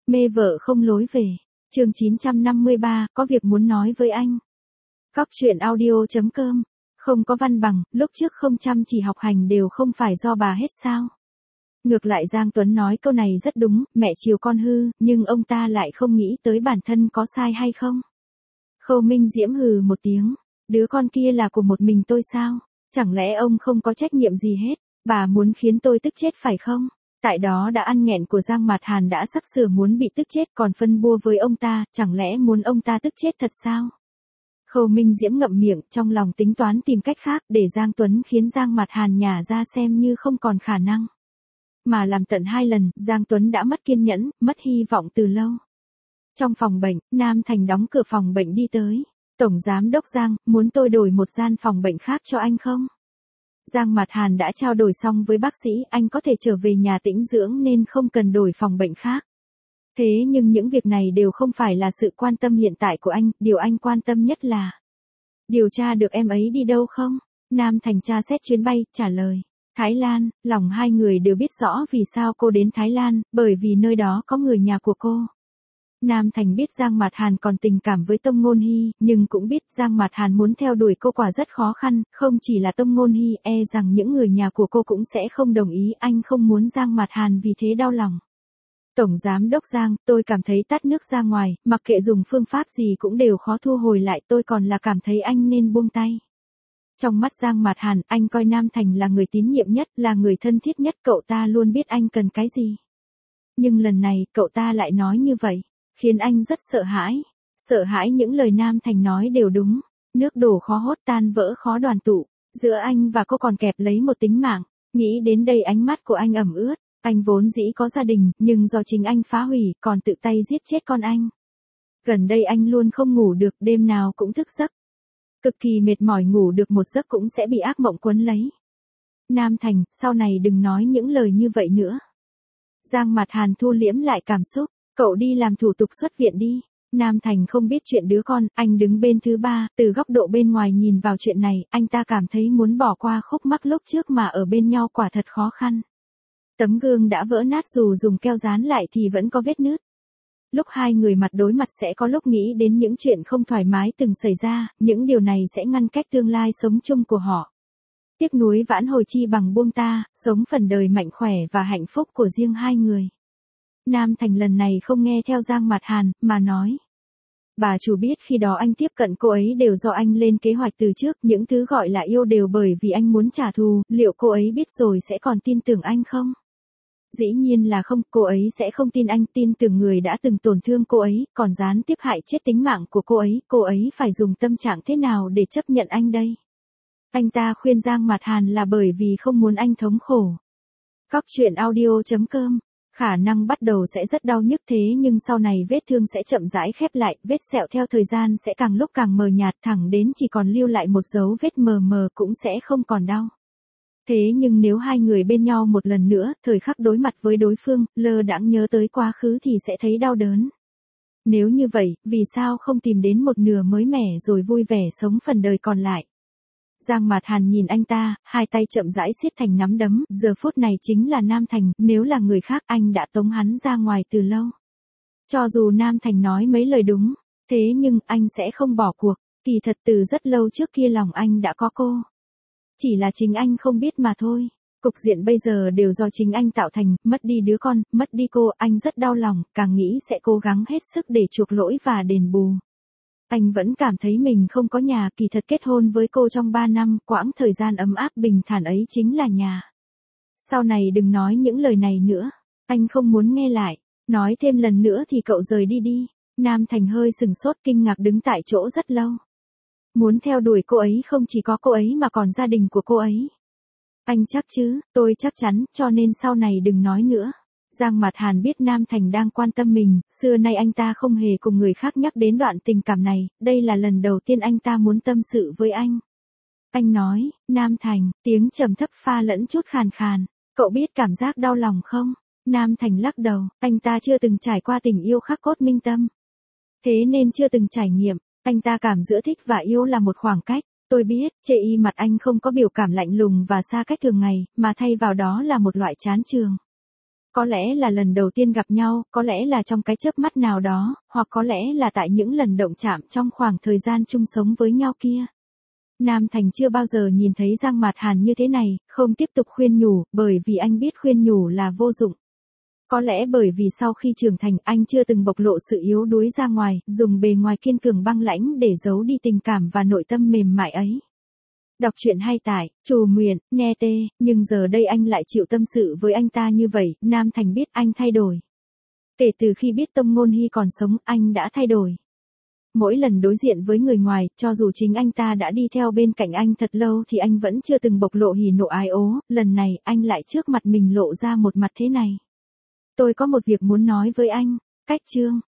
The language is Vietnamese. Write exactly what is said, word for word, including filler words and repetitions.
Mê vợ không lối về. Chương chín trăm năm mươi ba, có việc muốn nói với anh. Cóc truyện audio chấm com. Không có văn bằng, lúc trước không chăm chỉ học hành đều không phải do bà hết sao? Ngược lại Giang Tuấn nói câu này rất đúng, mẹ chiều con hư, nhưng ông ta lại không nghĩ tới bản thân có sai hay không. Khâu Minh Diễm hừ một tiếng, đứa con kia là của một mình tôi sao? Chẳng lẽ ông không có trách nhiệm gì hết? Bà muốn khiến tôi tức chết phải không? Tại đó đã ăn nghẹn của Giang Mạt Hàn đã sắp sửa muốn bị tức chết còn phân bua với ông ta, chẳng lẽ muốn ông ta tức chết thật sao? Khâu Minh Diễm ngậm miệng, trong lòng tính toán tìm cách khác để Giang Tuấn khiến Giang Mạt Hàn nhả ra xem như không còn khả năng. Mà làm tận hai lần, Giang Tuấn đã mất kiên nhẫn, mất hy vọng từ lâu. Trong phòng bệnh, Nam Thành đóng cửa phòng bệnh đi tới. Tổng Giám Đốc Giang, muốn tôi đổi một gian phòng bệnh khác cho anh không? Giang Mạt Hàn đã trao đổi xong với bác sĩ, anh có thể trở về nhà tĩnh dưỡng nên không cần đổi phòng bệnh khác. Thế nhưng những việc này đều không phải là sự quan tâm hiện tại của anh, điều anh quan tâm nhất là điều tra được em ấy đi đâu không? Nam Thành tra xét chuyến bay, trả lời. Thái Lan, lòng hai người đều biết rõ vì sao cô đến Thái Lan, bởi vì nơi đó có người nhà của cô. Nam Thành biết Giang Mạt Hàn còn tình cảm với Tông Ngôn Hy, nhưng cũng biết Giang Mạt Hàn muốn theo đuổi cô quả rất khó khăn, không chỉ là Tông Ngôn Hy, e rằng những người nhà của cô cũng sẽ không đồng ý, anh không muốn Giang Mạt Hàn vì thế đau lòng. Tổng Giám Đốc Giang, tôi cảm thấy tát nước ra ngoài, mặc kệ dùng phương pháp gì cũng đều khó thu hồi lại, tôi còn là cảm thấy anh nên buông tay. Trong mắt Giang Mạt Hàn, anh coi Nam Thành là người tín nhiệm nhất, là người thân thiết nhất, cậu ta luôn biết anh cần cái gì. Nhưng lần này, cậu ta lại nói như vậy, khiến anh rất sợ hãi. Sợ hãi những lời Nam Thành nói đều đúng. Nước đổ khó hốt, tan vỡ khó đoàn tụ. Giữa anh và cô còn kẹp lấy một tính mạng. Nghĩ đến đây ánh mắt của anh ẩm ướt. Anh vốn dĩ có gia đình, nhưng do chính anh phá hủy, còn tự tay giết chết con anh. Gần đây anh luôn không ngủ được, đêm nào cũng thức giấc. Cực kỳ mệt mỏi, ngủ được một giấc cũng sẽ bị ác mộng quấn lấy. Nam Thành, sau này đừng nói những lời như vậy nữa. Giang Mạt Hàn thu liễm lại cảm xúc. Cậu đi làm thủ tục xuất viện đi. Nam Thành không biết chuyện đứa con, anh đứng bên thứ ba, từ góc độ bên ngoài nhìn vào chuyện này, anh ta cảm thấy muốn bỏ qua khúc mắc lúc trước mà ở bên nhau quả thật khó khăn. Tấm gương đã vỡ nát dù dùng keo dán lại thì vẫn có vết nứt. Lúc hai người mặt đối mặt sẽ có lúc nghĩ đến những chuyện không thoải mái từng xảy ra, những điều này sẽ ngăn cách tương lai sống chung của họ. Tiếc nuối vãn hồi chi bằng buông ta, sống phần đời mạnh khỏe và hạnh phúc của riêng hai người. Nam Thành lần này không nghe theo Giang Mạt Hàn, mà nói. Bà chủ biết khi đó anh tiếp cận cô ấy đều do anh lên kế hoạch từ trước, những thứ gọi là yêu đều bởi vì anh muốn trả thù, liệu cô ấy biết rồi sẽ còn tin tưởng anh không? Dĩ nhiên là không, cô ấy sẽ không tin anh, tin tưởng người đã từng tổn thương cô ấy, còn gián tiếp hại chết tính mạng của cô ấy, cô ấy phải dùng tâm trạng thế nào để chấp nhận anh đây? Anh ta khuyên Giang Mạt Hàn là bởi vì không muốn anh thống khổ. Cóc truyện audio chấm com. Khả năng bắt đầu sẽ rất đau nhức thế nhưng sau này vết thương sẽ chậm rãi khép lại, vết sẹo theo thời gian sẽ càng lúc càng mờ nhạt thẳng đến chỉ còn lưu lại một dấu vết mờ mờ cũng sẽ không còn đau. Thế nhưng nếu hai người bên nhau một lần nữa, thời khắc đối mặt với đối phương, lơ đãng nhớ tới quá khứ thì sẽ thấy đau đớn. Nếu như vậy, vì sao không tìm đến một nửa mới mẻ rồi vui vẻ sống phần đời còn lại? Giang Mạt Hàn nhìn anh ta, hai tay chậm rãi siết thành nắm đấm, giờ phút này chính là Nam Thành, nếu là người khác anh đã tống hắn ra ngoài từ lâu. Cho dù Nam Thành nói mấy lời đúng, thế nhưng anh sẽ không bỏ cuộc, kỳ thật từ rất lâu trước kia lòng anh đã có cô. Chỉ là chính anh không biết mà thôi. Cục diện bây giờ đều do chính anh tạo thành, mất đi đứa con, mất đi cô, anh rất đau lòng, càng nghĩ sẽ cố gắng hết sức để chuộc lỗi và đền bù. Anh vẫn cảm thấy mình không có nhà, kỳ thật kết hôn với cô trong ba năm, quãng thời gian ấm áp bình thản ấy chính là nhà. Sau này đừng nói những lời này nữa, anh không muốn nghe lại, nói thêm lần nữa thì cậu rời đi đi. Nam Thành hơi sừng sốt kinh ngạc đứng tại chỗ rất lâu. Muốn theo đuổi cô ấy không chỉ có cô ấy mà còn gia đình của cô ấy. Anh chắc chứ, tôi chắc chắn, cho nên sau này đừng nói nữa. Giang Mạt Hàn biết Nam Thành đang quan tâm mình, xưa nay anh ta không hề cùng người khác nhắc đến đoạn tình cảm này, đây là lần đầu tiên anh ta muốn tâm sự với anh. Anh nói, Nam Thành, tiếng trầm thấp pha lẫn chút khàn khàn, cậu biết cảm giác đau lòng không? Nam Thành lắc đầu, anh ta chưa từng trải qua tình yêu khắc cốt minh tâm. Thế nên chưa từng trải nghiệm, anh ta cảm giữa thích và yêu là một khoảng cách. Tôi biết, chê y mặt anh không có biểu cảm lạnh lùng và xa cách thường ngày, mà thay vào đó là một loại chán chường. Có lẽ là lần đầu tiên gặp nhau, có lẽ là trong cái chớp mắt nào đó, hoặc có lẽ là tại những lần động chạm trong khoảng thời gian chung sống với nhau kia. Nam Thành chưa bao giờ nhìn thấy Giang Mạt Hàn như thế này, không tiếp tục khuyên nhủ, bởi vì anh biết khuyên nhủ là vô dụng. Có lẽ bởi vì sau khi trưởng thành anh chưa từng bộc lộ sự yếu đuối ra ngoài, dùng bề ngoài kiên cường băng lãnh để giấu đi tình cảm và nội tâm mềm mại ấy. Đọc truyện hay tải, Trù Muyện, nghe tê, nhưng giờ đây anh lại chịu tâm sự với anh ta như vậy, Nam Thành biết anh thay đổi. Kể từ khi biết Tông Ngôn Hy còn sống, anh đã thay đổi. Mỗi lần đối diện với người ngoài, cho dù chính anh ta đã đi theo bên cạnh anh thật lâu thì anh vẫn chưa từng bộc lộ hỉ nộ ái ố, lần này anh lại trước mặt mình lộ ra một mặt thế này. Tôi có một việc muốn nói với anh. Cách chương